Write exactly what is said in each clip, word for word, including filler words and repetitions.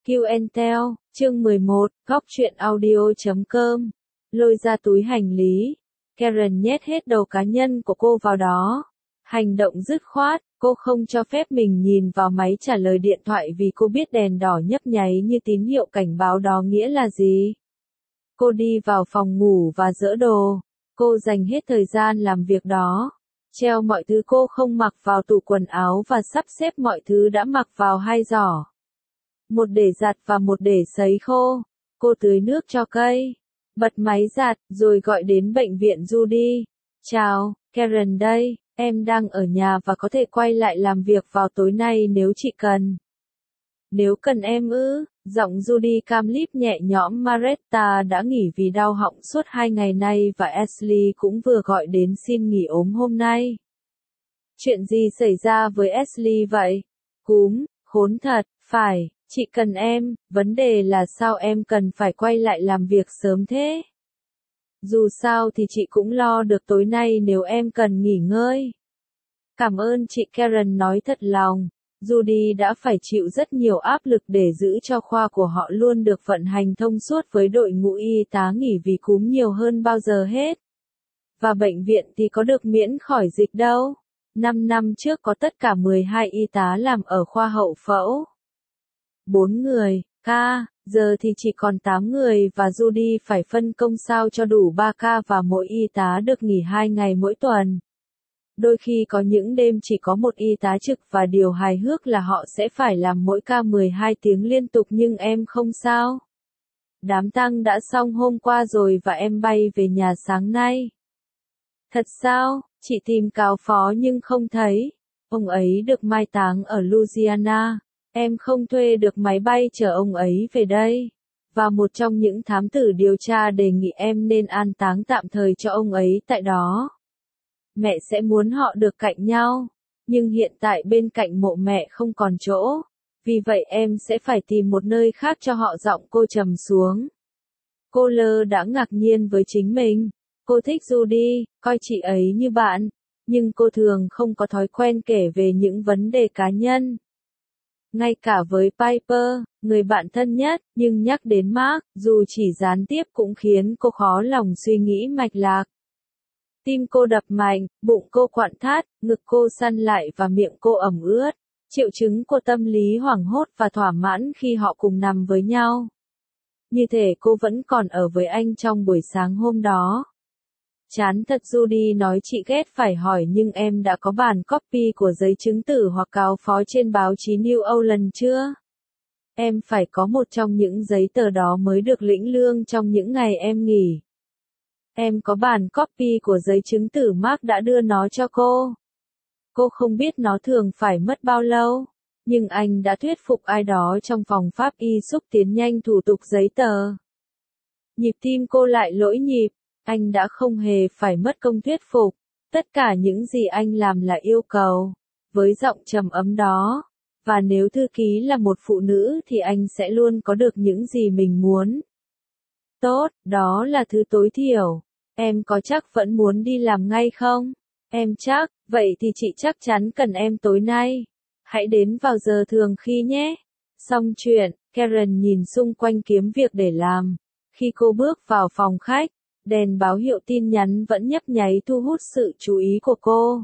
Q and Tell, chương mười một, góc truyện audio chấm com. Lôi ra túi hành lý. Karen nhét hết đầu cá nhân của cô vào đó. Hành động dứt khoát, cô không cho phép mình nhìn vào máy trả lời điện thoại vì cô biết đèn đỏ nhấp nháy như tín hiệu cảnh báo đó nghĩa là gì. Cô đi vào phòng ngủ và dỡ đồ. Cô dành hết thời gian làm việc đó. Treo mọi thứ cô không mặc vào tủ quần áo và sắp xếp mọi thứ đã mặc vào hai giỏ. Một để giặt và một để sấy khô. Cô tưới nước cho cây. Bật máy giặt, rồi gọi đến bệnh viện Judy. Chào, Karen đây, em đang ở nhà và có thể quay lại làm việc vào tối nay nếu chị cần. Nếu cần em ư, giọng Judy Camlip nhẹ nhõm. Maretta đã nghỉ vì đau họng suốt hai ngày nay và Ashley cũng vừa gọi đến xin nghỉ ốm hôm nay. Chuyện gì xảy ra với Ashley vậy? Cúm, khốn thật, phải. Chị cần em, vấn đề là sao em cần phải quay lại làm việc sớm thế? Dù sao thì chị cũng lo được tối nay nếu em cần nghỉ ngơi. Cảm ơn chị, Karen nói thật lòng. Judy đã phải chịu rất nhiều áp lực để giữ cho khoa của họ luôn được vận hành thông suốt với đội ngũ y tá nghỉ vì cúm nhiều hơn bao giờ hết. Và bệnh viện thì có được miễn khỏi dịch đâu. Năm năm trước có tất cả mười hai y tá làm ở khoa hậu phẫu. Bốn người, ca, giờ thì chỉ còn tám người và Judy phải phân công sao cho đủ ba ca và mỗi y tá được nghỉ hai ngày mỗi tuần. Đôi khi có những đêm chỉ có một y tá trực và điều hài hước là họ sẽ phải làm mỗi ca mười hai tiếng liên tục nhưng em không sao. Đám tang đã xong hôm qua rồi và em bay về nhà sáng nay. Thật sao, chị tìm cáo phó nhưng không thấy. Ông ấy được mai táng ở Louisiana. Em không thuê được máy bay chở ông ấy về đây. Và một trong những thám tử điều tra đề nghị em nên an táng tạm thời cho ông ấy tại đó. Mẹ sẽ muốn họ được cạnh nhau. Nhưng hiện tại bên cạnh mộ mẹ không còn chỗ. Vì vậy em sẽ phải tìm một nơi khác cho họ, giọng cô trầm xuống. Cô lơ đã ngạc nhiên với chính mình. Cô thích Judy, coi chị ấy như bạn. Nhưng cô thường không có thói quen kể về những vấn đề cá nhân. Ngay cả với Piper, người bạn thân nhất, nhưng nhắc đến Mark, dù chỉ gián tiếp cũng khiến cô khó lòng suy nghĩ mạch lạc. Tim cô đập mạnh, bụng cô quặn thắt, ngực cô săn lại và miệng cô ẩm ướt. Triệu chứng của tâm lý hoảng hốt và thỏa mãn khi họ cùng nằm với nhau. Như thể cô vẫn còn ở với anh trong buổi sáng hôm đó. Chán thật, Judy nói, chị ghét phải hỏi nhưng em đã có bản copy của giấy chứng tử hoặc cáo phó trên báo chí New Orleans chưa? Em phải có một trong những giấy tờ đó mới được lĩnh lương trong những ngày em nghỉ. Em có bản copy của giấy chứng tử Mark đã đưa nó cho cô. Cô không biết nó thường phải mất bao lâu, nhưng anh đã thuyết phục ai đó trong phòng pháp y xúc tiến nhanh thủ tục giấy tờ. Nhịp tim cô lại lỗi nhịp. Anh đã không hề phải mất công thuyết phục. Tất cả những gì anh làm là yêu cầu. Với giọng trầm ấm đó. Và nếu thư ký là một phụ nữ thì anh sẽ luôn có được những gì mình muốn. Tốt, đó là thứ tối thiểu. Em có chắc vẫn muốn đi làm ngay không? Em chắc, vậy thì chị chắc chắn cần em tối nay. Hãy đến vào giờ thường khi nhé. Xong chuyện, Karen nhìn xung quanh kiếm việc để làm. Khi cô bước vào phòng khách, đèn báo hiệu tin nhắn vẫn nhấp nháy thu hút sự chú ý của cô.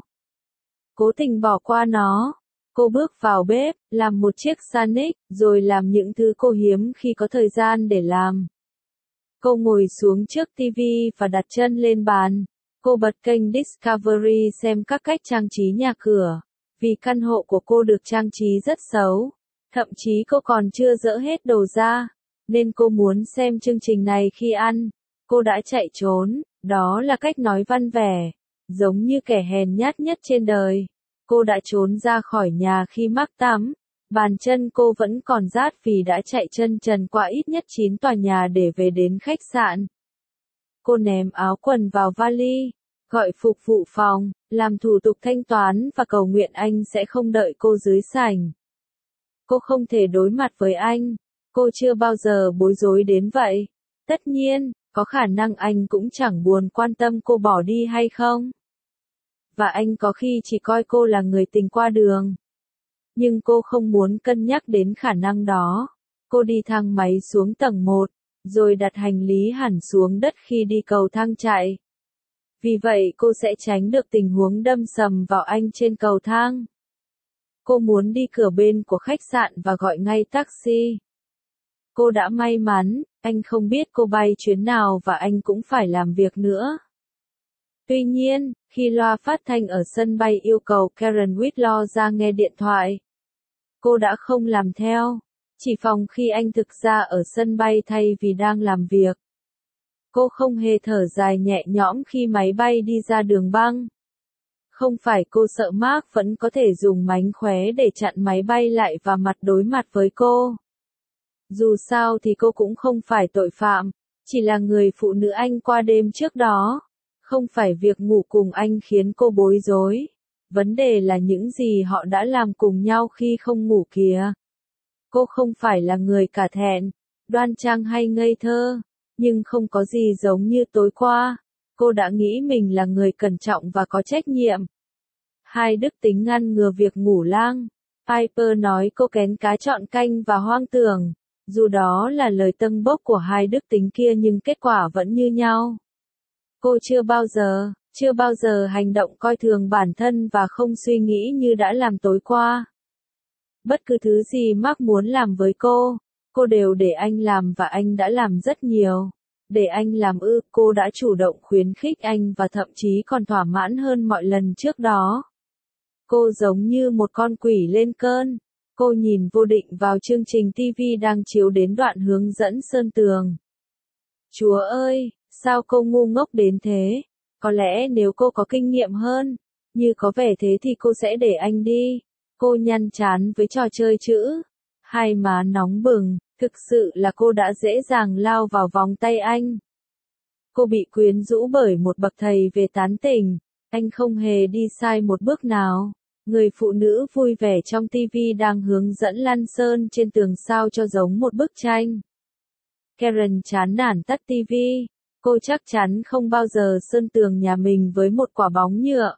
Cố tình bỏ qua nó. Cô bước vào bếp, làm một chiếc sandwich, rồi làm những thứ cô hiếm khi có thời gian để làm. Cô ngồi xuống trước tivi và đặt chân lên bàn. Cô bật kênh Discovery xem các cách trang trí nhà cửa. Vì căn hộ của cô được trang trí rất xấu. Thậm chí cô còn chưa dỡ hết đồ ra. Nên cô muốn xem chương trình này khi ăn. Cô đã chạy trốn, đó là cách nói văn vẻ, giống như kẻ hèn nhát nhất trên đời. Cô đã trốn ra khỏi nhà khi Mark tắm, bàn chân cô vẫn còn rát vì đã chạy chân trần qua ít nhất chín tòa nhà để về đến khách sạn. Cô ném áo quần vào vali, gọi phục vụ phòng, làm thủ tục thanh toán và cầu nguyện anh sẽ không đợi cô dưới sảnh. Cô không thể đối mặt với anh, cô chưa bao giờ bối rối đến vậy. Tất nhiên, có khả năng anh cũng chẳng buồn quan tâm cô bỏ đi hay không. Và anh có khi chỉ coi cô là người tình qua đường. Nhưng cô không muốn cân nhắc đến khả năng đó. Cô đi thang máy xuống tầng một, rồi đặt hành lý hẳn xuống đất khi đi cầu thang chạy. Vì vậy cô sẽ tránh được tình huống đâm sầm vào anh trên cầu thang. Cô muốn đi cửa bên của khách sạn và gọi ngay taxi. Cô đã may mắn, anh không biết cô bay chuyến nào và anh cũng phải làm việc nữa. Tuy nhiên, khi loa phát thanh ở sân bay yêu cầu Karen Whitlaw ra nghe điện thoại, cô đã không làm theo, chỉ phòng khi anh thực ra ở sân bay thay vì đang làm việc. Cô không hề thở dài nhẹ nhõm khi máy bay đi ra đường băng. Không phải cô sợ Mark vẫn có thể dùng mánh khóe để chặn máy bay lại và mặt đối mặt với cô. Dù sao thì cô cũng không phải tội phạm, chỉ là người phụ nữ anh qua đêm trước đó. Không phải việc ngủ cùng anh khiến cô bối rối. Vấn đề là những gì họ đã làm cùng nhau khi không ngủ kìa. Cô không phải là người cả thẹn, đoan trang hay ngây thơ, nhưng không có gì giống như tối qua. Cô đã nghĩ mình là người cẩn trọng và có trách nhiệm. Hai đức tính ngăn ngừa việc ngủ lang. Piper nói cô kén cá chọn canh và hoang tưởng. Dù đó là lời tâng bốc của hai đức tính kia nhưng kết quả vẫn như nhau. Cô chưa bao giờ, chưa bao giờ hành động coi thường bản thân và không suy nghĩ như đã làm tối qua. Bất cứ thứ gì Mark muốn làm với cô, cô đều để anh làm và anh đã làm rất nhiều. Để anh làm ư, cô đã chủ động khuyến khích anh và thậm chí còn thỏa mãn hơn mọi lần trước đó. Cô giống như một con quỷ lên cơn. Cô nhìn vô định vào chương trình ti vi đang chiếu đến đoạn hướng dẫn sơn tường. Chúa ơi, sao cô ngu ngốc đến thế? Có lẽ nếu cô có kinh nghiệm hơn, như có vẻ thế thì cô sẽ để anh đi. Cô nhăn chán với trò chơi chữ. Hai má nóng bừng, thực sự là cô đã dễ dàng lao vào vòng tay anh. Cô bị quyến rũ bởi một bậc thầy về tán tỉnh. Anh không hề đi sai một bước nào. Người phụ nữ vui vẻ trong ti vi đang hướng dẫn lăn sơn trên tường sao cho giống một bức tranh. Karen chán nản tắt ti vi. Cô chắc chắn không bao giờ sơn tường nhà mình với một quả bóng nhựa.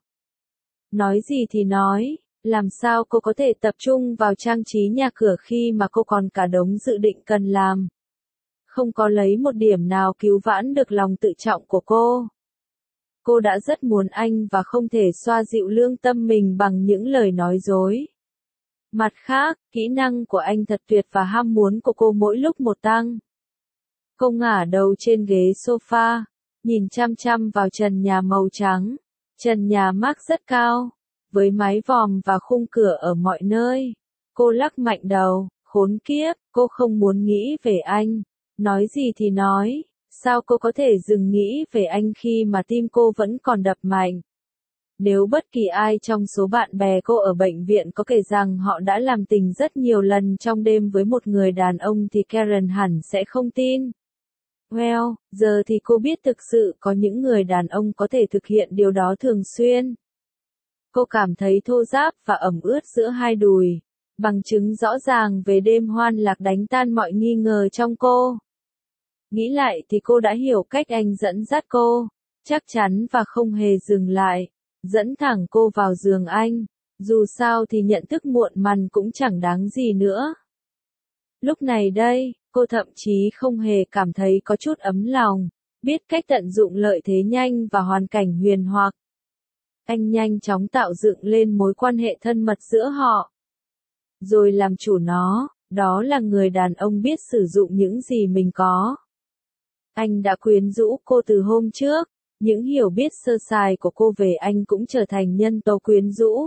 Nói gì thì nói, làm sao cô có thể tập trung vào trang trí nhà cửa khi mà cô còn cả đống dự định cần làm. Không có lấy một điểm nào cứu vãn được lòng tự trọng của cô. Cô đã rất muốn anh và không thể xoa dịu lương tâm mình bằng những lời nói dối. Mặt khác, kỹ năng của anh thật tuyệt và ham muốn của cô mỗi lúc một tăng. Cô ngả đầu trên ghế sofa, nhìn chăm chăm vào trần nhà màu trắng. Trần nhà Mark rất cao, với mái vòm và khung cửa ở mọi nơi. Cô lắc mạnh đầu, khốn kiếp, cô không muốn nghĩ về anh. Nói gì thì nói, sao cô có thể dừng nghĩ về anh khi mà tim cô vẫn còn đập mạnh? Nếu bất kỳ ai trong số bạn bè cô ở bệnh viện có kể rằng họ đã làm tình rất nhiều lần trong đêm với một người đàn ông thì Karen hẳn sẽ không tin. Well, giờ thì cô biết thực sự có những người đàn ông có thể thực hiện điều đó thường xuyên. Cô cảm thấy thô ráp và ẩm ướt giữa hai đùi, bằng chứng rõ ràng về đêm hoan lạc đánh tan mọi nghi ngờ trong cô. Nghĩ lại thì cô đã hiểu cách anh dẫn dắt cô, chắc chắn và không hề dừng lại, dẫn thẳng cô vào giường anh. Dù sao thì nhận thức muộn mằn cũng chẳng đáng gì nữa. Lúc này đây, cô thậm chí không hề cảm thấy có chút ấm lòng, biết cách tận dụng lợi thế nhanh và hoàn cảnh huyền hoặc. Anh nhanh chóng tạo dựng lên mối quan hệ thân mật giữa họ. Rồi làm chủ nó, đó là người đàn ông biết sử dụng những gì mình có. Anh đã quyến rũ cô từ hôm trước, những hiểu biết sơ sài của cô về anh cũng trở thành nhân tố quyến rũ.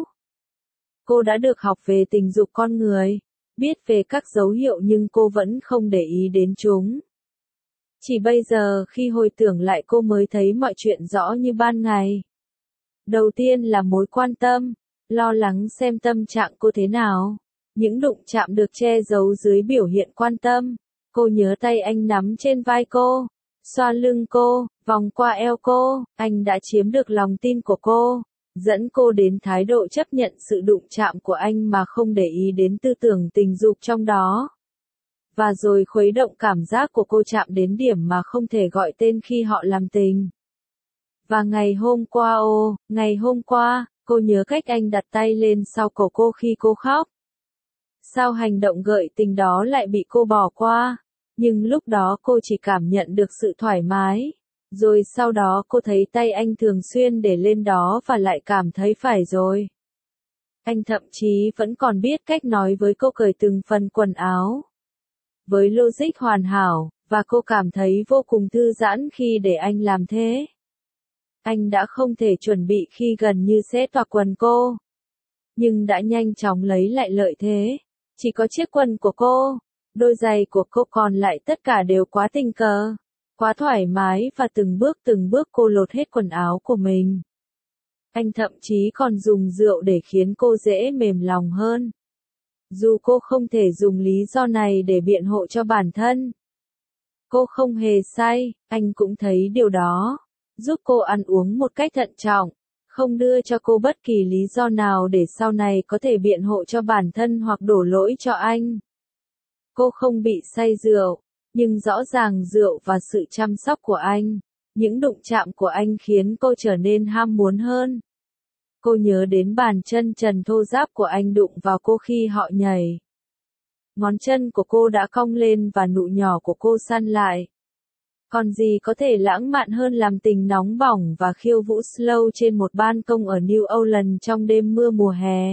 Cô đã được học về tình dục con người, biết về các dấu hiệu nhưng cô vẫn không để ý đến chúng. Chỉ bây giờ khi hồi tưởng lại cô mới thấy mọi chuyện rõ như ban ngày. Đầu tiên là mối quan tâm, lo lắng xem tâm trạng cô thế nào. Những đụng chạm được che giấu dưới biểu hiện quan tâm. Cô nhớ tay anh nắm trên vai cô, xoa lưng cô, vòng qua eo cô. Anh đã chiếm được lòng tin của cô, dẫn cô đến thái độ chấp nhận sự đụng chạm của anh mà không để ý đến tư tưởng tình dục trong đó. Và rồi khuấy động cảm giác của cô chạm đến điểm mà không thể gọi tên khi họ làm tình. Và ngày hôm qua ô, ngày hôm qua, cô nhớ cách anh đặt tay lên sau cổ cô khi cô khóc. Sao hành động gợi tình đó lại bị cô bỏ qua? Nhưng lúc đó cô chỉ cảm nhận được sự thoải mái. Rồi sau đó cô thấy tay anh thường xuyên để lên đó và lại cảm thấy phải rồi. Anh thậm chí vẫn còn biết cách nói với cô cởi từng phần quần áo. Với logic hoàn hảo, và cô cảm thấy vô cùng thư giãn khi để anh làm thế. Anh đã không thể chuẩn bị khi gần như sẽ toạc quần cô. Nhưng đã nhanh chóng lấy lại lợi thế. Chỉ có chiếc quần của cô, đôi giày của cô còn lại tất cả đều quá tình cờ, quá thoải mái và từng bước từng bước cô lột hết quần áo của mình. Anh thậm chí còn dùng rượu để khiến cô dễ mềm lòng hơn. Dù cô không thể dùng lý do này để biện hộ cho bản thân. Cô không hề say, anh cũng thấy điều đó. Giúp cô ăn uống một cách thận trọng, không đưa cho cô bất kỳ lý do nào để sau này có thể biện hộ cho bản thân hoặc đổ lỗi cho anh. Cô không bị say rượu, nhưng rõ ràng rượu và sự chăm sóc của anh, những đụng chạm của anh khiến cô trở nên ham muốn hơn. Cô nhớ đến bàn chân trần thô ráp của anh đụng vào cô khi họ nhảy. Ngón chân của cô đã cong lên và nụ nhỏ của cô săn lại. Còn gì có thể lãng mạn hơn làm tình nóng bỏng và khiêu vũ slow trên một ban công ở New Orleans trong đêm mưa mùa hè.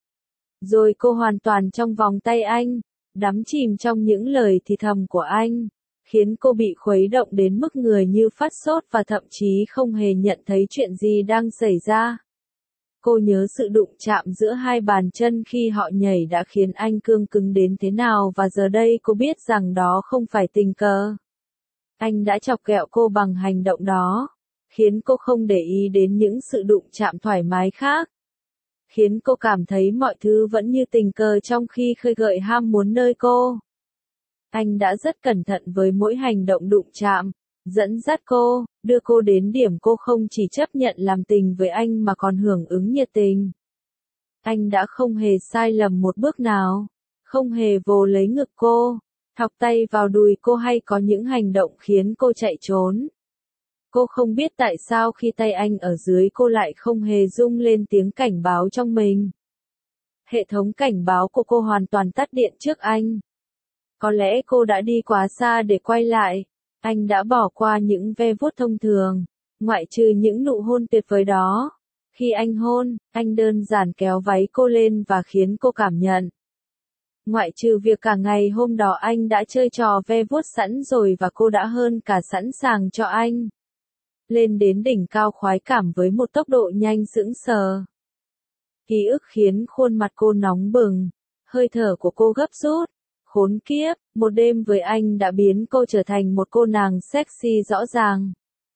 Rồi cô hoàn toàn trong vòng tay anh, đắm chìm trong những lời thì thầm của anh, khiến cô bị khuấy động đến mức người như phát sốt và thậm chí không hề nhận thấy chuyện gì đang xảy ra. Cô nhớ sự đụng chạm giữa hai bàn chân khi họ nhảy đã khiến anh cương cứng đến thế nào và giờ đây cô biết rằng đó không phải tình cờ. Anh đã chọc ghẹo cô bằng hành động đó, khiến cô không để ý đến những sự đụng chạm thoải mái khác. Khiến cô cảm thấy mọi thứ vẫn như tình cờ trong khi khơi gợi ham muốn nơi cô. Anh đã rất cẩn thận với mỗi hành động đụng chạm, dẫn dắt cô, đưa cô đến điểm cô không chỉ chấp nhận làm tình với anh mà còn hưởng ứng nhiệt tình. Anh đã không hề sai lầm một bước nào, không hề vồ lấy ngực cô, thọc tay vào đùi cô hay có những hành động khiến cô chạy trốn. Cô không biết tại sao khi tay anh ở dưới cô lại không hề rung lên tiếng cảnh báo trong mình. Hệ thống cảnh báo của cô hoàn toàn tắt điện trước anh. Có lẽ cô đã đi quá xa để quay lại. Anh đã bỏ qua những ve vuốt thông thường, ngoại trừ những nụ hôn tuyệt vời đó. Khi anh hôn, anh đơn giản kéo váy cô lên và khiến cô cảm nhận. Ngoại trừ việc cả ngày hôm đó anh đã chơi trò ve vuốt sẵn rồi và cô đã hơn cả sẵn sàng cho anh. Lên đến đỉnh cao khoái cảm với một tốc độ nhanh sững sờ. Ký ức khiến khuôn mặt cô nóng bừng, hơi thở của cô gấp rút. Khốn kiếp, một đêm với anh đã biến cô trở thành một cô nàng sexy rõ ràng.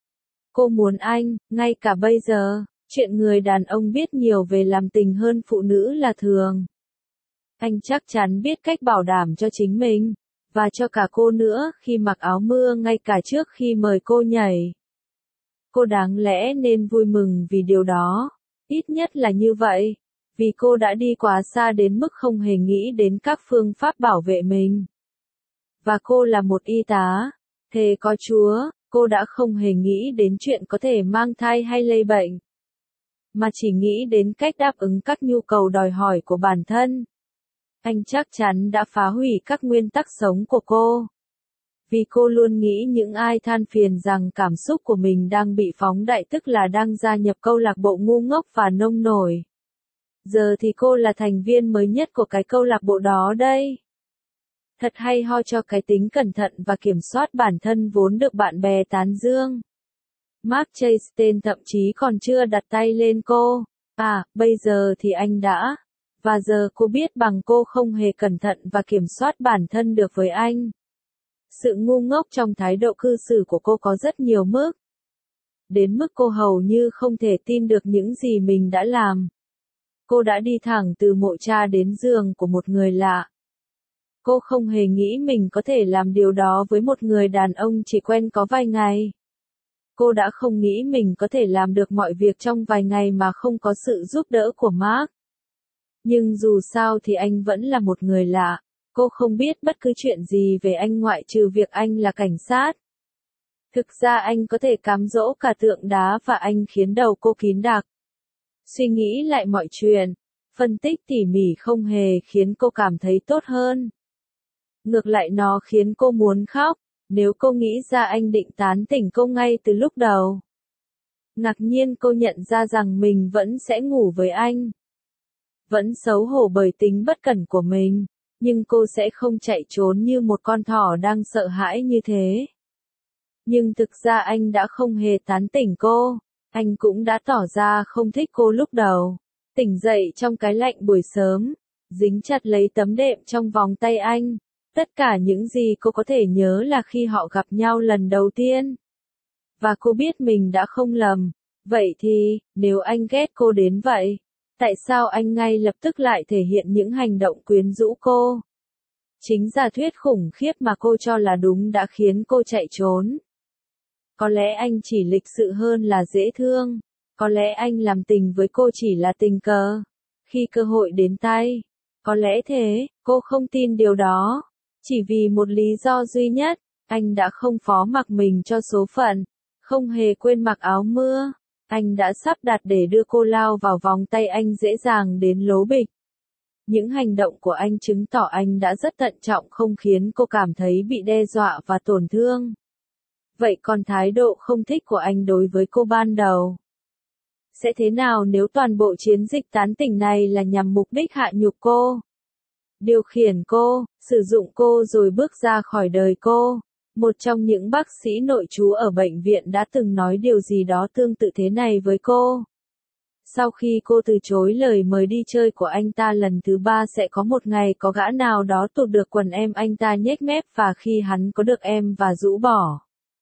Cô muốn anh, ngay cả bây giờ, chuyện người đàn ông biết nhiều về làm tình hơn phụ nữ là thường. Anh chắc chắn biết cách bảo đảm cho chính mình, và cho cả cô nữa khi mặc áo mưa ngay cả trước khi mời cô nhảy. Cô đáng lẽ nên vui mừng vì điều đó, ít nhất là như vậy. Vì cô đã đi quá xa đến mức không hề nghĩ đến các phương pháp bảo vệ mình. Và cô là một y tá, thề có Chúa, cô đã không hề nghĩ đến chuyện có thể mang thai hay lây bệnh. Mà chỉ nghĩ đến cách đáp ứng các nhu cầu đòi hỏi của bản thân. Anh chắc chắn đã phá hủy các nguyên tắc sống của cô. Vì cô luôn nghĩ những ai than phiền rằng cảm xúc của mình đang bị phóng đại tức là đang gia nhập câu lạc bộ ngu ngốc và nông nổi. Giờ thì cô là thành viên mới nhất của cái câu lạc bộ đó đây. Thật hay ho cho cái tính cẩn thận và kiểm soát bản thân vốn được bạn bè tán dương. Mark Chastain thậm chí còn chưa đặt tay lên cô. À, bây giờ thì anh đã. Và giờ cô biết bằng cô không hề cẩn thận và kiểm soát bản thân được với anh. Sự ngu ngốc trong thái độ cư xử của cô có rất nhiều mức. Đến mức cô hầu như không thể tin được những gì mình đã làm. Cô đã đi thẳng từ mộ cha đến giường của một người lạ. Cô không hề nghĩ mình có thể làm điều đó với một người đàn ông chỉ quen có vài ngày. Cô đã không nghĩ mình có thể làm được mọi việc trong vài ngày mà không có sự giúp đỡ của Mark. Nhưng dù sao thì anh vẫn là một người lạ. Cô không biết bất cứ chuyện gì về anh ngoại trừ việc anh là cảnh sát. Thực ra anh có thể cám dỗ cả tượng đá và anh khiến đầu cô kín đặc. Suy nghĩ lại mọi chuyện, Phân tích tỉ mỉ không hề khiến cô cảm thấy tốt hơn. Ngược lại nó khiến cô muốn khóc, nếu cô nghĩ ra anh định tán tỉnh cô ngay từ lúc đầu. Ngạc nhiên cô nhận ra rằng mình vẫn sẽ ngủ với anh. Vẫn xấu hổ bởi tính bất cẩn của mình, nhưng cô sẽ không chạy trốn như một con thỏ đang sợ hãi như thế. Nhưng thực ra anh đã không hề tán tỉnh cô, anh cũng đã tỏ ra không thích cô lúc đầu. Tỉnh dậy trong cái lạnh buổi sớm, dính chặt lấy tấm đệm trong vòng tay anh. Tất cả những gì cô có thể nhớ là khi họ gặp nhau lần đầu tiên. Và cô biết mình đã không lầm. Vậy thì, nếu anh ghét cô đến vậy, tại sao anh ngay lập tức lại thể hiện những hành động quyến rũ cô? Chính giả thuyết khủng khiếp mà cô cho là đúng đã khiến cô chạy trốn. Có lẽ anh chỉ lịch sự hơn là dễ thương. Có lẽ anh làm tình với cô chỉ là tình cờ. Khi cơ hội đến tay. Có lẽ thế, cô không tin điều đó. Chỉ vì một lý do duy nhất, anh đã không phó mặc mình cho số phận. Không hề quên mặc áo mưa. Anh đã sắp đặt để đưa cô lao vào vòng tay anh dễ dàng đến lố bịch. Những hành động của anh chứng tỏ anh đã rất thận trọng không khiến cô cảm thấy bị đe dọa và tổn thương. Vậy còn thái độ không thích của anh đối với cô ban đầu? Sẽ thế nào nếu toàn bộ chiến dịch tán tỉnh này là nhằm mục đích hạ nhục cô? Điều khiển cô, sử dụng cô rồi bước ra khỏi đời cô. Một trong những bác sĩ nội trú ở bệnh viện đã từng nói điều gì đó tương tự thế này với cô. Sau khi cô từ chối lời mời đi chơi của anh ta lần thứ ba sẽ có một ngày có gã nào đó tụt được quần em anh ta nhếch mép và khi hắn có được em và rũ bỏ.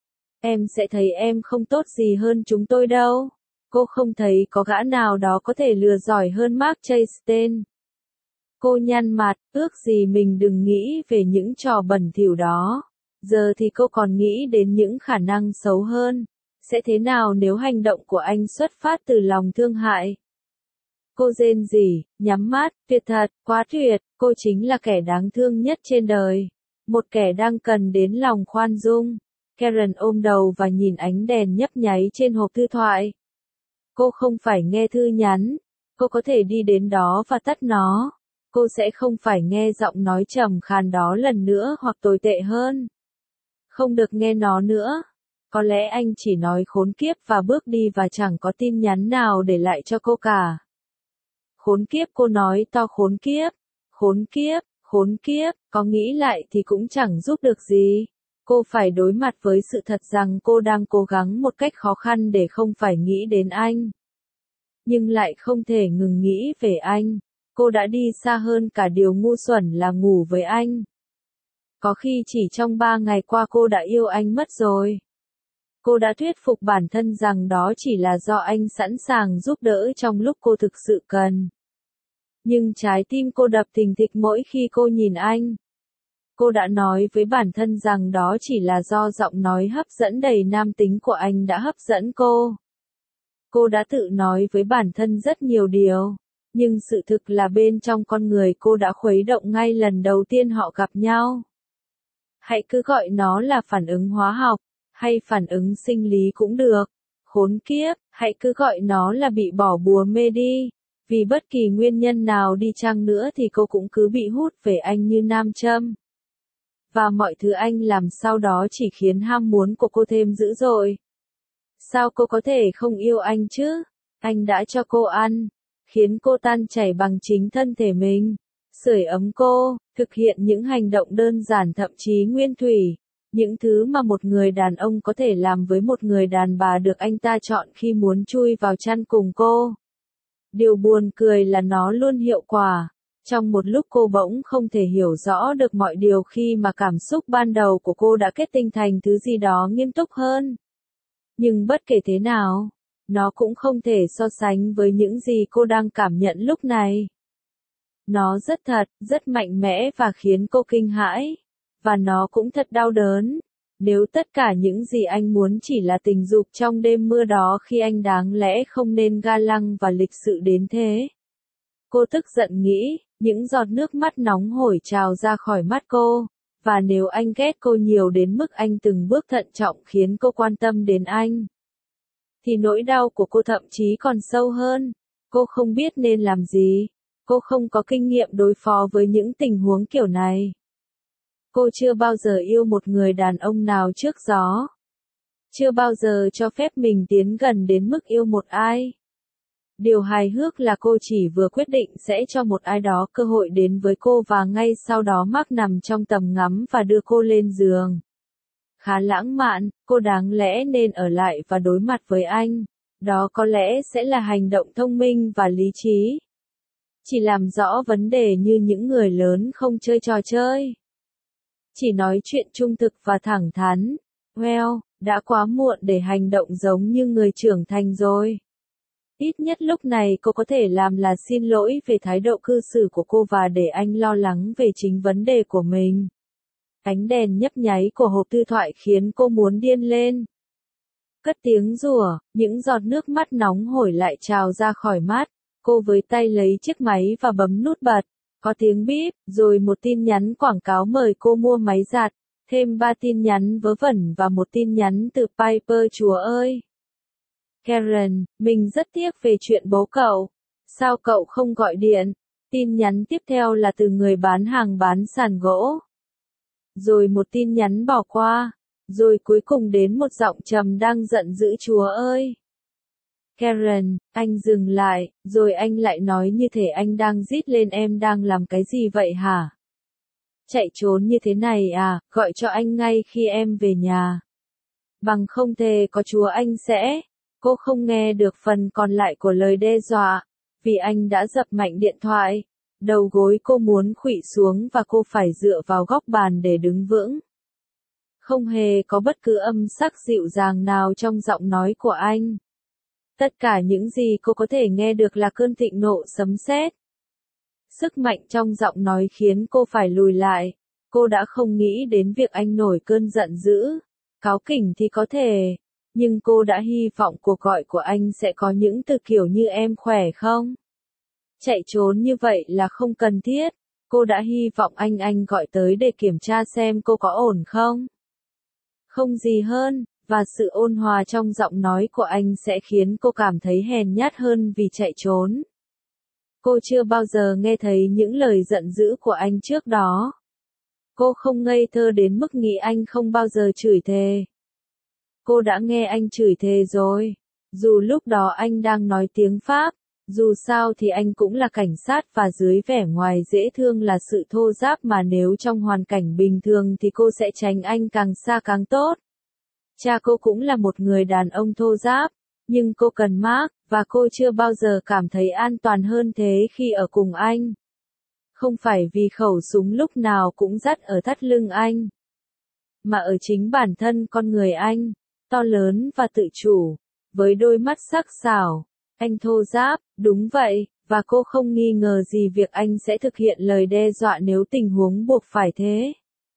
Em sẽ thấy em không tốt gì hơn chúng tôi đâu. Cô không thấy có gã nào đó có thể lừa giỏi hơn Mark Chastain. Cô nhăn mặt, ước gì mình đừng nghĩ về những trò bẩn thỉu đó. Giờ thì cô còn nghĩ đến những khả năng xấu hơn. Sẽ thế nào nếu hành động của anh xuất phát từ lòng thương hại? Cô rên rỉ, nhắm mắt, tuyệt thật, quá tuyệt, cô chính là kẻ đáng thương nhất trên đời. Một kẻ đang cần đến lòng khoan dung. Karen ôm đầu và nhìn ánh đèn nhấp nháy trên hộp thư thoại. Cô không phải nghe thư nhắn. Cô có thể đi đến đó và tắt nó. Cô sẽ không phải nghe giọng nói trầm khàn đó lần nữa hoặc tồi tệ hơn. Không được nghe nó nữa. Có lẽ anh chỉ nói khốn kiếp và bước đi và chẳng có tin nhắn nào để lại cho cô cả. Khốn kiếp, cô nói to, khốn kiếp. Khốn kiếp, khốn kiếp, có nghĩ lại thì cũng chẳng giúp được gì. Cô phải đối mặt với sự thật rằng cô đang cố gắng một cách khó khăn để không phải nghĩ đến anh. Nhưng lại không thể ngừng nghĩ về anh. Cô đã đi xa hơn cả điều ngu xuẩn là ngủ với anh. Có khi chỉ trong ba ngày qua cô đã yêu anh mất rồi. Cô đã thuyết phục bản thân rằng đó chỉ là do anh sẵn sàng giúp đỡ trong lúc cô thực sự cần. Nhưng trái tim cô đập thình thịch mỗi khi cô nhìn anh. Cô đã nói với bản thân rằng đó chỉ là do giọng nói hấp dẫn đầy nam tính của anh đã hấp dẫn cô. Cô đã tự nói với bản thân rất nhiều điều. Nhưng sự thực là bên trong con người cô đã khuấy động ngay lần đầu tiên họ gặp nhau. Hãy cứ gọi nó là phản ứng hóa học, hay phản ứng sinh lý cũng được. Khốn kiếp, hãy cứ gọi nó là bị bỏ bùa mê đi. Vì bất kỳ nguyên nhân nào đi chăng nữa thì cô cũng cứ bị hút về anh như nam châm. Và mọi thứ anh làm sau đó chỉ khiến ham muốn của cô thêm dữ dội. Sao cô có thể không yêu anh chứ? Anh đã cho cô ăn, khiến cô tan chảy bằng chính thân thể mình, sưởi ấm cô, thực hiện những hành động đơn giản thậm chí nguyên thủy, những thứ mà một người đàn ông có thể làm với một người đàn bà được anh ta chọn khi muốn chui vào chăn cùng cô. Điều buồn cười là nó luôn hiệu quả. Trong một lúc cô bỗng không thể hiểu rõ được mọi điều khi mà cảm xúc ban đầu của cô đã kết tinh thành thứ gì đó nghiêm túc hơn. Nhưng bất kể thế nào, nó cũng không thể so sánh với những gì cô đang cảm nhận lúc này. Nó rất thật, rất mạnh mẽ và khiến cô kinh hãi. Và nó cũng thật đau đớn. Nếu tất cả những gì anh muốn chỉ là tình dục trong đêm mưa đó khi anh đáng lẽ không nên ga lăng và lịch sự đến thế. Cô tức giận nghĩ, những giọt nước mắt nóng hổi trào ra khỏi mắt cô. Và nếu anh ghét cô nhiều đến mức anh từng bước thận trọng khiến cô quan tâm đến anh, thì nỗi đau của cô thậm chí còn sâu hơn. Cô không biết nên làm gì. Cô không có kinh nghiệm đối phó với những tình huống kiểu này. Cô chưa bao giờ yêu một người đàn ông nào trước gió. Chưa bao giờ cho phép mình tiến gần đến mức yêu một ai. Điều hài hước là cô chỉ vừa quyết định sẽ cho một ai đó cơ hội đến với cô và ngay sau đó Mark nằm trong tầm ngắm và đưa cô lên giường. Khá lãng mạn, cô đáng lẽ nên ở lại và đối mặt với anh. Đó có lẽ sẽ là hành động thông minh và lý trí. Chỉ làm rõ vấn đề như những người lớn không chơi trò chơi. Chỉ nói chuyện trung thực và thẳng thắn. Well, đã quá muộn để hành động giống như người trưởng thành rồi. Ít nhất lúc này cô có thể làm là xin lỗi về thái độ cư xử của cô và để anh lo lắng về chính vấn đề của mình. Ánh đèn nhấp nháy của hộp thư thoại khiến cô muốn điên lên. Cất tiếng rủa, những giọt nước mắt nóng hổi lại trào ra khỏi mắt. Cô với tay lấy chiếc máy và bấm nút bật. Có tiếng bíp, rồi một tin nhắn quảng cáo mời cô mua máy giặt. Thêm ba tin nhắn vớ vẩn và một tin nhắn từ Piper chúa ơi. Karen, mình rất tiếc về chuyện bố cậu. Sao cậu không gọi điện? Tin nhắn tiếp theo là từ người bán hàng bán sàn gỗ. Rồi một tin nhắn bỏ qua. Rồi cuối cùng đến một giọng trầm đang giận dữ chúa ơi. Karen, anh dừng lại, rồi anh lại nói như thể anh đang rít lên em đang làm cái gì vậy hả? Chạy trốn như thế này à, gọi cho anh ngay khi em về nhà. Bằng không thề có chúa anh sẽ. Cô không nghe được phần còn lại của lời đe dọa, vì anh đã dập mạnh điện thoại. Đầu gối cô muốn khuỵu xuống và cô phải dựa vào góc bàn để đứng vững. Không hề có bất cứ âm sắc dịu dàng nào trong giọng nói của anh. Tất cả những gì cô có thể nghe được là cơn thịnh nộ sấm sét. Sức mạnh trong giọng nói khiến cô phải lùi lại. Cô đã không nghĩ đến việc anh nổi cơn giận dữ. Cáu kỉnh thì có thể. Nhưng cô đã hy vọng cuộc gọi của anh sẽ có những từ kiểu như em khỏe không? Chạy trốn như vậy là không cần thiết. Cô đã hy vọng anh anh gọi tới để kiểm tra xem cô có ổn không? Không gì hơn, và sự ôn hòa trong giọng nói của anh sẽ khiến cô cảm thấy hèn nhát hơn vì chạy trốn. Cô chưa bao giờ nghe thấy những lời giận dữ của anh trước đó. Cô không ngây thơ đến mức nghĩ anh không bao giờ chửi thề. Cô đã nghe anh chửi thề rồi. Dù lúc đó anh đang nói tiếng Pháp, dù sao thì anh cũng là cảnh sát và dưới vẻ ngoài dễ thương là sự thô ráp mà nếu trong hoàn cảnh bình thường thì cô sẽ tránh anh càng xa càng tốt. Cha cô cũng là một người đàn ông thô ráp, nhưng cô cần Mark, và cô chưa bao giờ cảm thấy an toàn hơn thế khi ở cùng anh. Không phải vì khẩu súng lúc nào cũng dắt ở thắt lưng anh, mà ở chính bản thân con người anh, to lớn và tự chủ, với đôi mắt sắc sảo. Anh thô ráp, đúng vậy, và cô không nghi ngờ gì việc anh sẽ thực hiện lời đe dọa nếu tình huống buộc phải thế.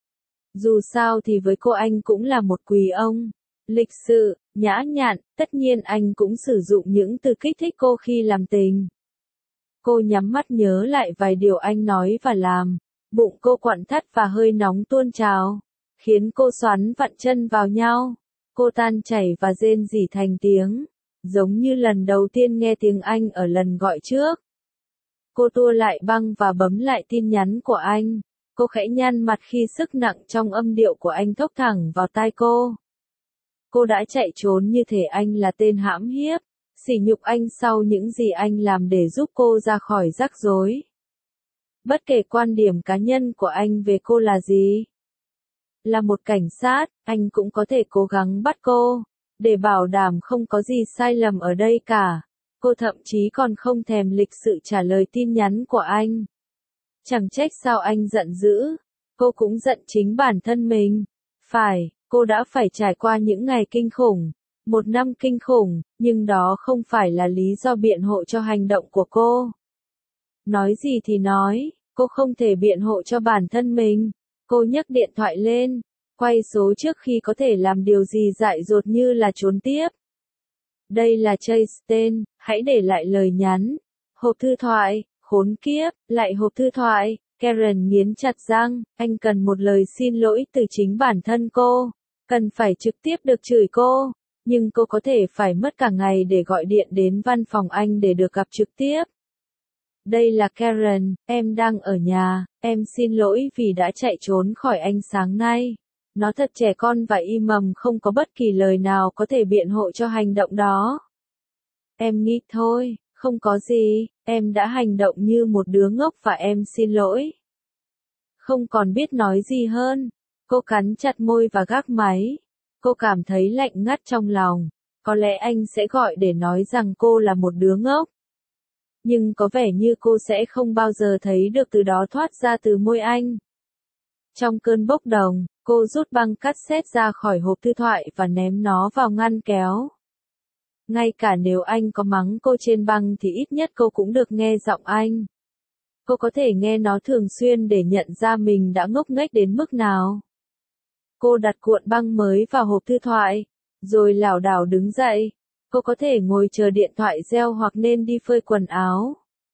Dù sao thì với cô anh cũng là một quý ông. Lịch sự, nhã nhặn, tất nhiên anh cũng sử dụng những từ kích thích cô khi làm tình. Cô nhắm mắt nhớ lại vài điều anh nói và làm. Bụng cô quặn thắt và hơi nóng tuôn trào, khiến cô xoắn vặn chân vào nhau. Cô tan chảy và rên rỉ thành tiếng, giống như lần đầu tiên nghe tiếng anh ở lần gọi trước. Cô tua lại băng và bấm lại tin nhắn của anh. Cô khẽ nhăn mặt khi sức nặng trong âm điệu của anh thốc thẳng vào tai cô. Cô đã chạy trốn như thể anh là tên hãm hiếp, sỉ nhục anh sau những gì anh làm để giúp cô ra khỏi rắc rối. Bất kể quan điểm cá nhân của anh về cô là gì. Là một cảnh sát, anh cũng có thể cố gắng bắt cô, để bảo đảm không có gì sai lầm ở đây cả. Cô thậm chí còn không thèm lịch sự trả lời tin nhắn của anh. Chẳng trách sao anh giận dữ, cô cũng giận chính bản thân mình. Phải, cô đã phải trải qua những ngày kinh khủng, một năm kinh khủng, nhưng đó không phải là lý do biện hộ cho hành động của cô. Nói gì thì nói, cô không thể biện hộ cho bản thân mình. Cô nhấc điện thoại lên, quay số trước khi có thể làm điều gì dại dột như là trốn tiếp. Đây là Chase tên, hãy để lại lời nhắn. Hộp thư thoại, khốn kiếp, lại hộp thư thoại. Karen nghiến chặt răng, anh cần một lời xin lỗi từ chính bản thân cô. Cần phải trực tiếp được chửi cô. Nhưng cô có thể phải mất cả ngày để gọi điện đến văn phòng anh để được gặp trực tiếp. Đây là Karen, em đang ở nhà, em xin lỗi vì đã chạy trốn khỏi anh sáng nay. Nó thật trẻ con và im mầm, không có bất kỳ lời nào có thể biện hộ cho hành động đó. Em nghĩ thôi, không có gì, em đã hành động như một đứa ngốc và em xin lỗi. Không còn biết nói gì hơn. Cô cắn chặt môi và gác máy. Cô cảm thấy lạnh ngắt trong lòng. Có lẽ anh sẽ gọi để nói rằng cô là một đứa ngốc. Nhưng có vẻ như cô sẽ không bao giờ thấy được từ đó thoát ra từ môi anh. Trong cơn bốc đồng, cô rút băng cassette ra khỏi hộp thư thoại và ném nó vào ngăn kéo. Ngay cả nếu anh có mắng cô trên băng thì ít nhất cô cũng được nghe giọng anh. Cô có thể nghe nó thường xuyên để nhận ra mình đã ngốc nghếch đến mức nào. Cô đặt cuộn băng mới vào hộp thư thoại, rồi lảo đảo đứng dậy. Cô có thể ngồi chờ điện thoại reo hoặc nên đi phơi quần áo.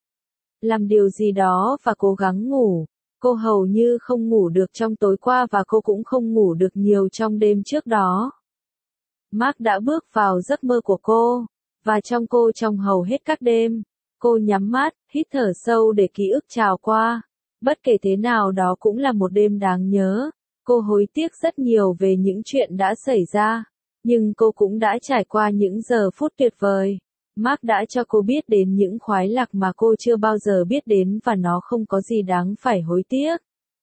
Làm điều gì đó và cố gắng ngủ. Cô hầu như không ngủ được trong tối qua và cô cũng không ngủ được nhiều trong đêm trước đó. Mark đã bước vào giấc mơ của cô, và trong cô trong hầu hết các đêm. Cô nhắm mắt, hít thở sâu để ký ức trào qua. Bất kể thế nào đó cũng là một đêm đáng nhớ. Cô hối tiếc rất nhiều về những chuyện đã xảy ra. Nhưng cô cũng đã trải qua những giờ phút tuyệt vời. Mark đã cho cô biết đến những khoái lạc mà cô chưa bao giờ biết đến và nó không có gì đáng phải hối tiếc.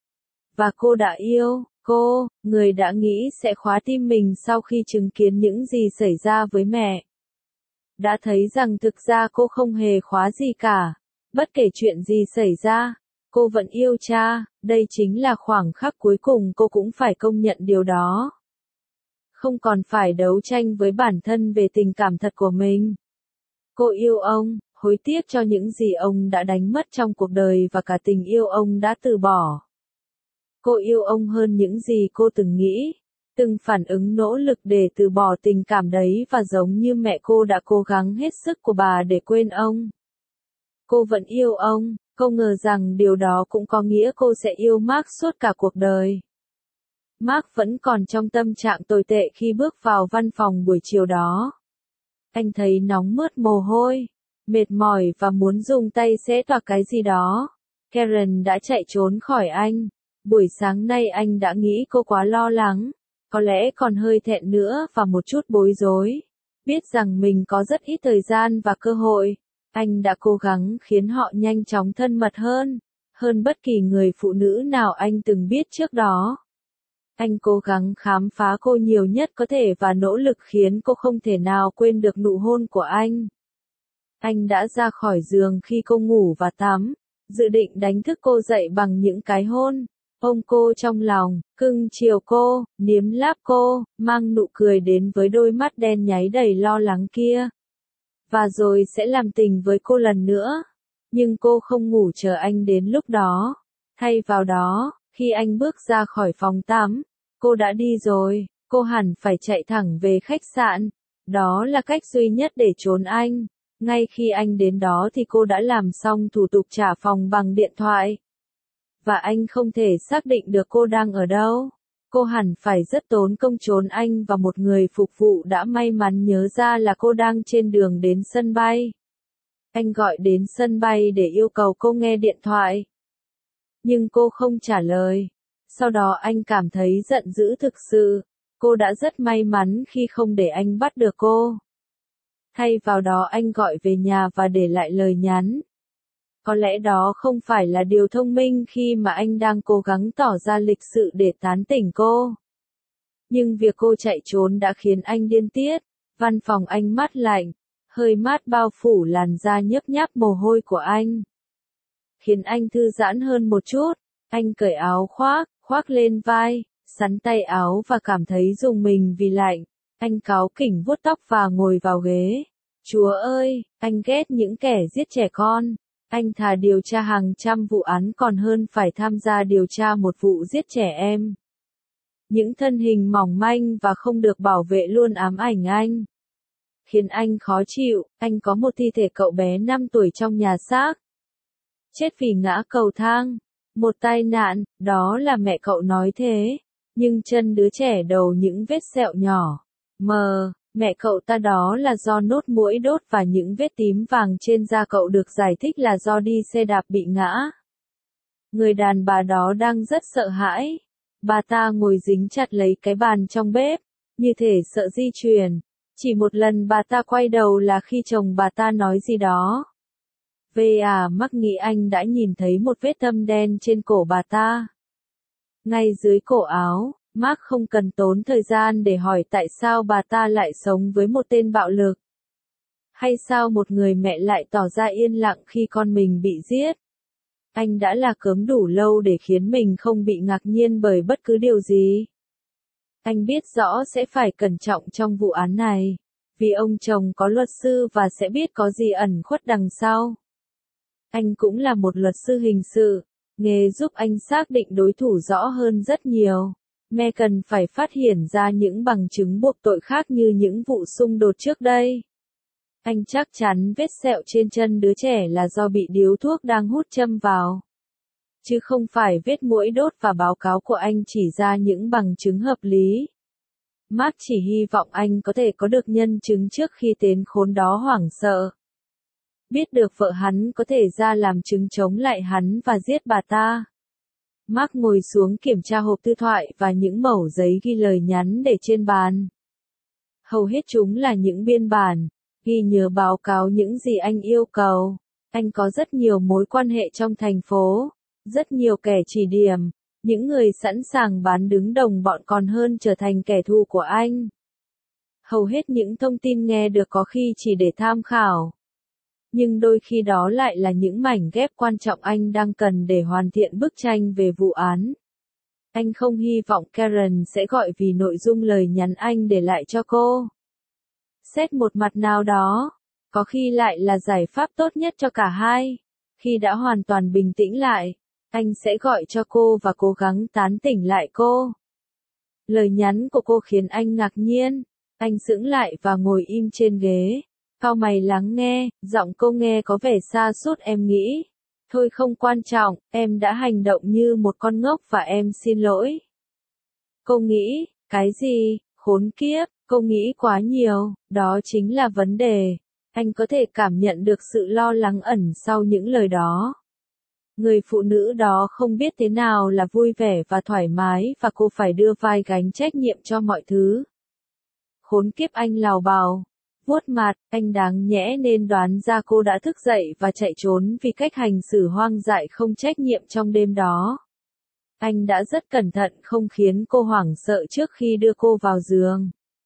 Và cô đã yêu, cô, người đã nghĩ sẽ khóa tim mình sau khi chứng kiến những gì xảy ra với mẹ. Đã thấy rằng thực ra cô không hề khóa gì cả. Bất kể chuyện gì xảy ra, cô vẫn yêu cha, đây chính là khoảng khắc cuối cùng cô cũng phải công nhận điều đó. Không còn phải đấu tranh với bản thân về tình cảm thật của mình. Cô yêu ông, hối tiếc cho những gì ông đã đánh mất trong cuộc đời và cả tình yêu ông đã từ bỏ. Cô yêu ông hơn những gì cô từng nghĩ, từng phản ứng nỗ lực để từ bỏ tình cảm đấy và giống như mẹ cô đã cố gắng hết sức của bà để quên ông. Cô vẫn yêu ông, cô ngờ rằng điều đó cũng có nghĩa cô sẽ yêu Mark suốt cả cuộc đời. Mark vẫn còn trong tâm trạng tồi tệ khi bước vào văn phòng buổi chiều đó. Anh thấy nóng mướt mồ hôi, mệt mỏi và muốn dùng tay xé toạc cái gì đó. Karen đã chạy trốn khỏi anh. Buổi sáng nay anh đã nghĩ cô quá lo lắng, có lẽ còn hơi thẹn nữa và một chút bối rối. Biết rằng mình có rất ít thời gian và cơ hội, anh đã cố gắng khiến họ nhanh chóng thân mật hơn, hơn bất kỳ người phụ nữ nào anh từng biết trước đó. Anh cố gắng khám phá cô nhiều nhất có thể và nỗ lực khiến cô không thể nào quên được nụ hôn của anh. Anh đã ra khỏi giường khi cô ngủ và tắm, dự định đánh thức cô dậy bằng những cái hôn, ôm cô trong lòng, cưng chiều cô, niếm láp cô, mang nụ cười đến với đôi mắt đen nháy đầy lo lắng kia. Và rồi sẽ làm tình với cô lần nữa. Nhưng cô không ngủ chờ anh đến lúc đó. Thay vào đó, khi anh bước ra khỏi phòng tắm, cô đã đi rồi, cô hẳn phải chạy thẳng về khách sạn. Đó là cách duy nhất để trốn anh. Ngay khi anh đến đó thì cô đã làm xong thủ tục trả phòng bằng điện thoại. Và anh không thể xác định được cô đang ở đâu. Cô hẳn phải rất tốn công trốn anh và một người phục vụ đã may mắn nhớ ra là cô đang trên đường đến sân bay. Anh gọi đến sân bay để yêu cầu cô nghe điện thoại. Nhưng cô không trả lời. Sau đó anh cảm thấy giận dữ thực sự. Cô đã rất may mắn khi không để anh bắt được cô. Thay vào đó anh gọi về nhà và để lại lời nhắn. Có lẽ đó không phải là điều thông minh khi mà anh đang cố gắng tỏ ra lịch sự để tán tỉnh cô. Nhưng việc cô chạy trốn đã khiến anh điên tiết. Văn phòng anh mát lạnh, hơi mát bao phủ làn da nhấp nháp mồ hôi của anh. Khiến anh thư giãn hơn một chút, anh cởi áo khoác, khoác lên vai, sắn tay áo và cảm thấy rùng mình vì lạnh. Anh cáu kỉnh vuốt tóc và ngồi vào ghế. Chúa ơi, anh ghét những kẻ giết trẻ con. Anh thà điều tra hàng trăm vụ án còn hơn phải tham gia điều tra một vụ giết trẻ em. Những thân hình mỏng manh và không được bảo vệ luôn ám ảnh anh. Khiến anh khó chịu, anh có một thi thể cậu bé năm tuổi trong nhà xác. Chết vì ngã cầu thang. Một tai nạn, đó là mẹ cậu nói thế. Nhưng chân đứa trẻ đầu những vết sẹo nhỏ. Mờ, Mẹ cậu ta đó là do nốt muỗi đốt và những vết tím vàng trên da cậu được giải thích là do đi xe đạp bị ngã. Người đàn bà đó đang rất sợ hãi. Bà ta ngồi dính chặt lấy cái bàn trong bếp, như thể sợ di chuyển. Chỉ một lần bà ta quay đầu là khi chồng bà ta nói gì đó. Về à, Mark nghĩ anh đã nhìn thấy một vết thâm đen trên cổ bà ta. Ngay dưới cổ áo, Mark không cần tốn thời gian để hỏi tại sao bà ta lại sống với một tên bạo lực. Hay sao một người mẹ lại tỏ ra yên lặng khi con mình bị giết. Anh đã là cớm đủ lâu để khiến mình không bị ngạc nhiên bởi bất cứ điều gì. Anh biết rõ sẽ phải cẩn trọng trong vụ án này, vì ông chồng có luật sư và sẽ biết có gì ẩn khuất đằng sau. Anh cũng là một luật sư hình sự, nghề giúp anh xác định đối thủ rõ hơn rất nhiều. Mẹ cần phải phát hiện ra những bằng chứng buộc tội khác như những vụ xung đột trước đây. Anh chắc chắn vết sẹo trên chân đứa trẻ là do bị điếu thuốc đang hút châm vào. Chứ không phải vết muỗi đốt, và báo cáo của anh chỉ ra những bằng chứng hợp lý. Mark chỉ hy vọng anh có thể có được nhân chứng trước khi tên khốn đó hoảng sợ. Biết được vợ hắn có thể ra làm chứng chống lại hắn và giết bà ta. Mark ngồi xuống kiểm tra hộp thư thoại và những mẩu giấy ghi lời nhắn để trên bàn. Hầu hết chúng là những biên bản, ghi nhớ báo cáo những gì anh yêu cầu. Anh có rất nhiều mối quan hệ trong thành phố, rất nhiều kẻ chỉ điểm, những người sẵn sàng bán đứng đồng bọn còn hơn trở thành kẻ thù của anh. Hầu hết những thông tin nghe được có khi chỉ để tham khảo. Nhưng đôi khi đó lại là những mảnh ghép quan trọng anh đang cần để hoàn thiện bức tranh về vụ án. Anh không hy vọng Karen sẽ gọi vì nội dung lời nhắn anh để lại cho cô. Xét một mặt nào đó, có khi lại là giải pháp tốt nhất cho cả hai. Khi đã hoàn toàn bình tĩnh lại, anh sẽ gọi cho cô và cố gắng tán tỉnh lại cô. Lời nhắn của cô khiến anh ngạc nhiên. Anh sững lại và ngồi im trên ghế. Cau mày lắng nghe, giọng cô nghe có vẻ xa sút. Em nghĩ. Thôi không quan trọng, em đã hành động như một con ngốc và em xin lỗi. Cô nghĩ, cái gì, khốn kiếp, cô nghĩ quá nhiều, đó chính là vấn đề. Anh có thể cảm nhận được sự lo lắng ẩn sau những lời đó. Người phụ nữ đó không biết thế nào là vui vẻ và thoải mái và cô phải đưa vai gánh trách nhiệm cho mọi thứ. Khốn kiếp, anh lào bào. Vuốt mặt, anh đáng nhẽ nên đoán ra cô đã thức dậy và chạy trốn vì cách hành xử hoang dại không trách nhiệm trong đêm đó. Anh đã rất cẩn thận không khiến cô hoảng sợ trước khi đưa cô vào giường.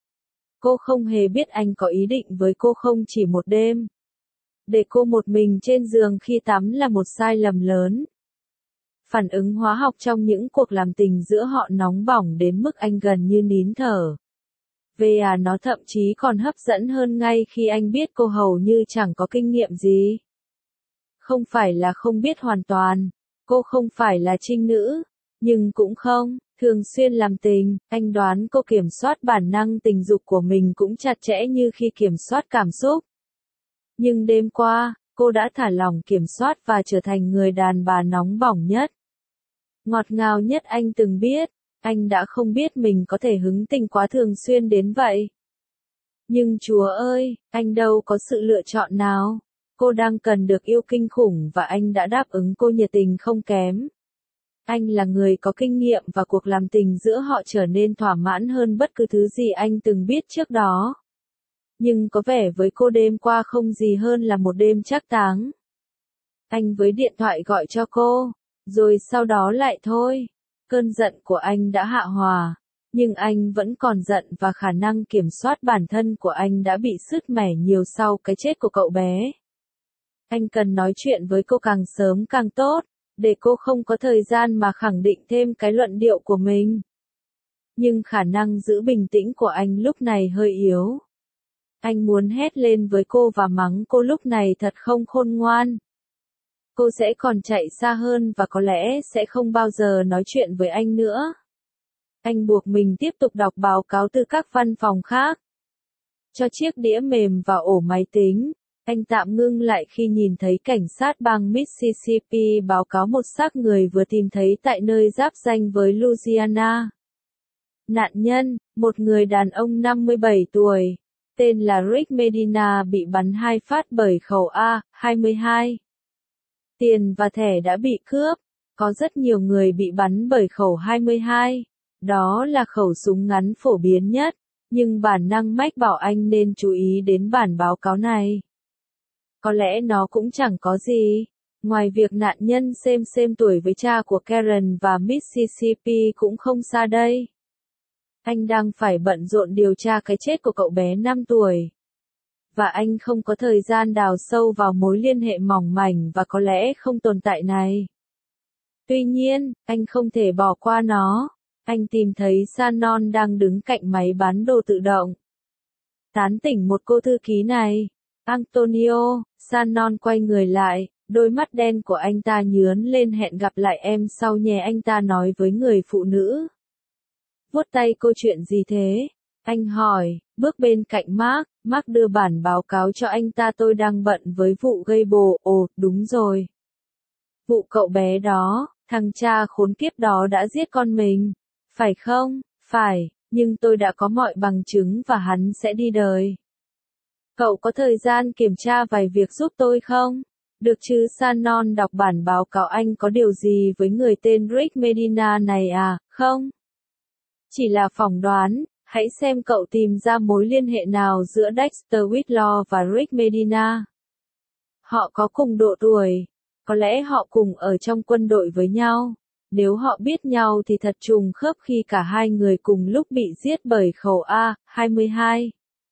Cô không hề biết anh có ý định với cô không chỉ một đêm. Để cô một mình trên giường khi tắm là một sai lầm lớn. Phản ứng hóa học trong những cuộc làm tình giữa họ nóng bỏng đến mức anh gần như nín thở. Về à, nó thậm chí còn hấp dẫn hơn ngay khi anh biết cô hầu như chẳng có kinh nghiệm gì. Không phải là không biết hoàn toàn, cô không phải là trinh nữ, nhưng cũng không thường xuyên làm tình. Anh đoán cô kiểm soát bản năng tình dục của mình cũng chặt chẽ như khi kiểm soát cảm xúc. Nhưng đêm qua, cô đã thả lỏng kiểm soát và trở thành người đàn bà nóng bỏng nhất, ngọt ngào nhất anh từng biết. Anh đã không biết mình có thể hứng tình quá thường xuyên đến vậy. Nhưng Chúa ơi, anh đâu có sự lựa chọn nào. Cô đang cần được yêu kinh khủng và anh đã đáp ứng cô nhiệt tình không kém. Anh là người có kinh nghiệm và cuộc làm tình giữa họ trở nên thỏa mãn hơn bất cứ thứ gì anh từng biết trước đó. Nhưng có vẻ với cô đêm qua không gì hơn là một đêm trác táng. Anh với điện thoại gọi cho cô, rồi sau đó lại thôi. Cơn giận của anh đã hạ hòa, nhưng anh vẫn còn giận và khả năng kiểm soát bản thân của anh đã bị sứt mẻ nhiều sau cái chết của cậu bé. Anh cần nói chuyện với cô càng sớm càng tốt, để cô không có thời gian mà khẳng định thêm cái luận điệu của mình. Nhưng khả năng giữ bình tĩnh của anh lúc này hơi yếu. Anh muốn hét lên với cô và mắng cô lúc này thật không khôn ngoan. Cô sẽ còn chạy xa hơn và có lẽ sẽ không bao giờ nói chuyện với anh nữa. Anh buộc mình tiếp tục đọc báo cáo từ các văn phòng khác. Cho chiếc đĩa mềm vào ổ máy tính, anh tạm ngưng lại khi nhìn thấy cảnh sát bang Mississippi báo cáo một xác người vừa tìm thấy tại nơi giáp ranh với Louisiana. Nạn nhân, một người đàn ông năm mươi bảy tuổi, tên là Rick Medina bị bắn hai phát bởi khẩu A hai mươi hai. Tiền và thẻ đã bị cướp. Có rất nhiều người bị bắn bởi khẩu hai mươi hai. Đó là khẩu súng ngắn phổ biến nhất, nhưng bản năng Mike bảo anh nên chú ý đến bản báo cáo này. Có lẽ nó cũng chẳng có gì. Ngoài việc nạn nhân xem xem tuổi với cha của Karen và Mississippi cũng không xa đây. Anh đang phải bận rộn điều tra cái chết của cậu bé năm tuổi. Và anh không có thời gian đào sâu vào mối liên hệ mỏng mảnh và có lẽ không tồn tại này. Tuy nhiên, anh không thể bỏ qua nó. Anh tìm thấy Shannon đang đứng cạnh máy bán đồ tự động. Tán tỉnh một cô thư ký này. Antonio, Shannon quay người lại, đôi mắt đen của anh ta nhướn lên hẹn gặp lại em sau nhé anh ta nói với người phụ nữ. Vuốt tay cô chuyện gì thế? Anh hỏi, bước bên cạnh Mark, Mark đưa bản báo cáo cho anh ta tôi đang bận với vụ gây bồ, ồ, đúng rồi. Vụ cậu bé đó, thằng cha khốn kiếp đó đã giết con mình. Phải không? Phải, nhưng tôi đã có mọi bằng chứng và hắn sẽ đi đời. Cậu có thời gian kiểm tra vài việc giúp tôi không? Được chứ Shannon đọc bản báo cáo anh có điều gì với người tên Rick Medina này à, không? Chỉ là phỏng đoán, hãy xem cậu tìm ra mối liên hệ nào giữa Dexter Whitlaw và Rick Medina. Họ có cùng độ tuổi, có lẽ họ cùng ở trong quân đội với nhau. Nếu họ biết nhau thì thật trùng khớp khi cả hai người cùng lúc bị giết bởi khẩu A hai mươi hai.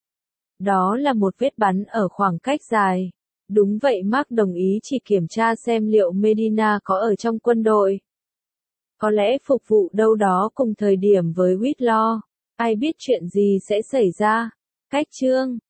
Đó là một vết bắn ở khoảng cách dài. Đúng vậy Mark đồng ý chỉ kiểm tra xem liệu Medina có ở trong quân đội. Có lẽ phục vụ đâu đó cùng thời điểm với Whitlaw. Ai biết chuyện gì sẽ xảy ra. Cách chương